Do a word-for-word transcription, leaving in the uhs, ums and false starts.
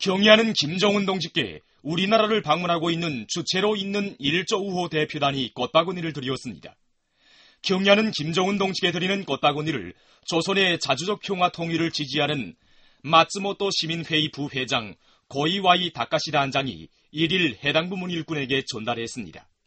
경의하는 김정은 동지께 우리나라를 방문하고 있는 주체로 있는 일조 우호 대표단이 꽃바구니를 드리었습니다. 경의하는 김정은 동지께 드리는 꽃바구니를 조선의 자주적 평화 통일을 지지하는 마츠모토 시민회의 부회장 고이와이 다카시 단장이 일일 해당 부문 일꾼에게 전달했습니다.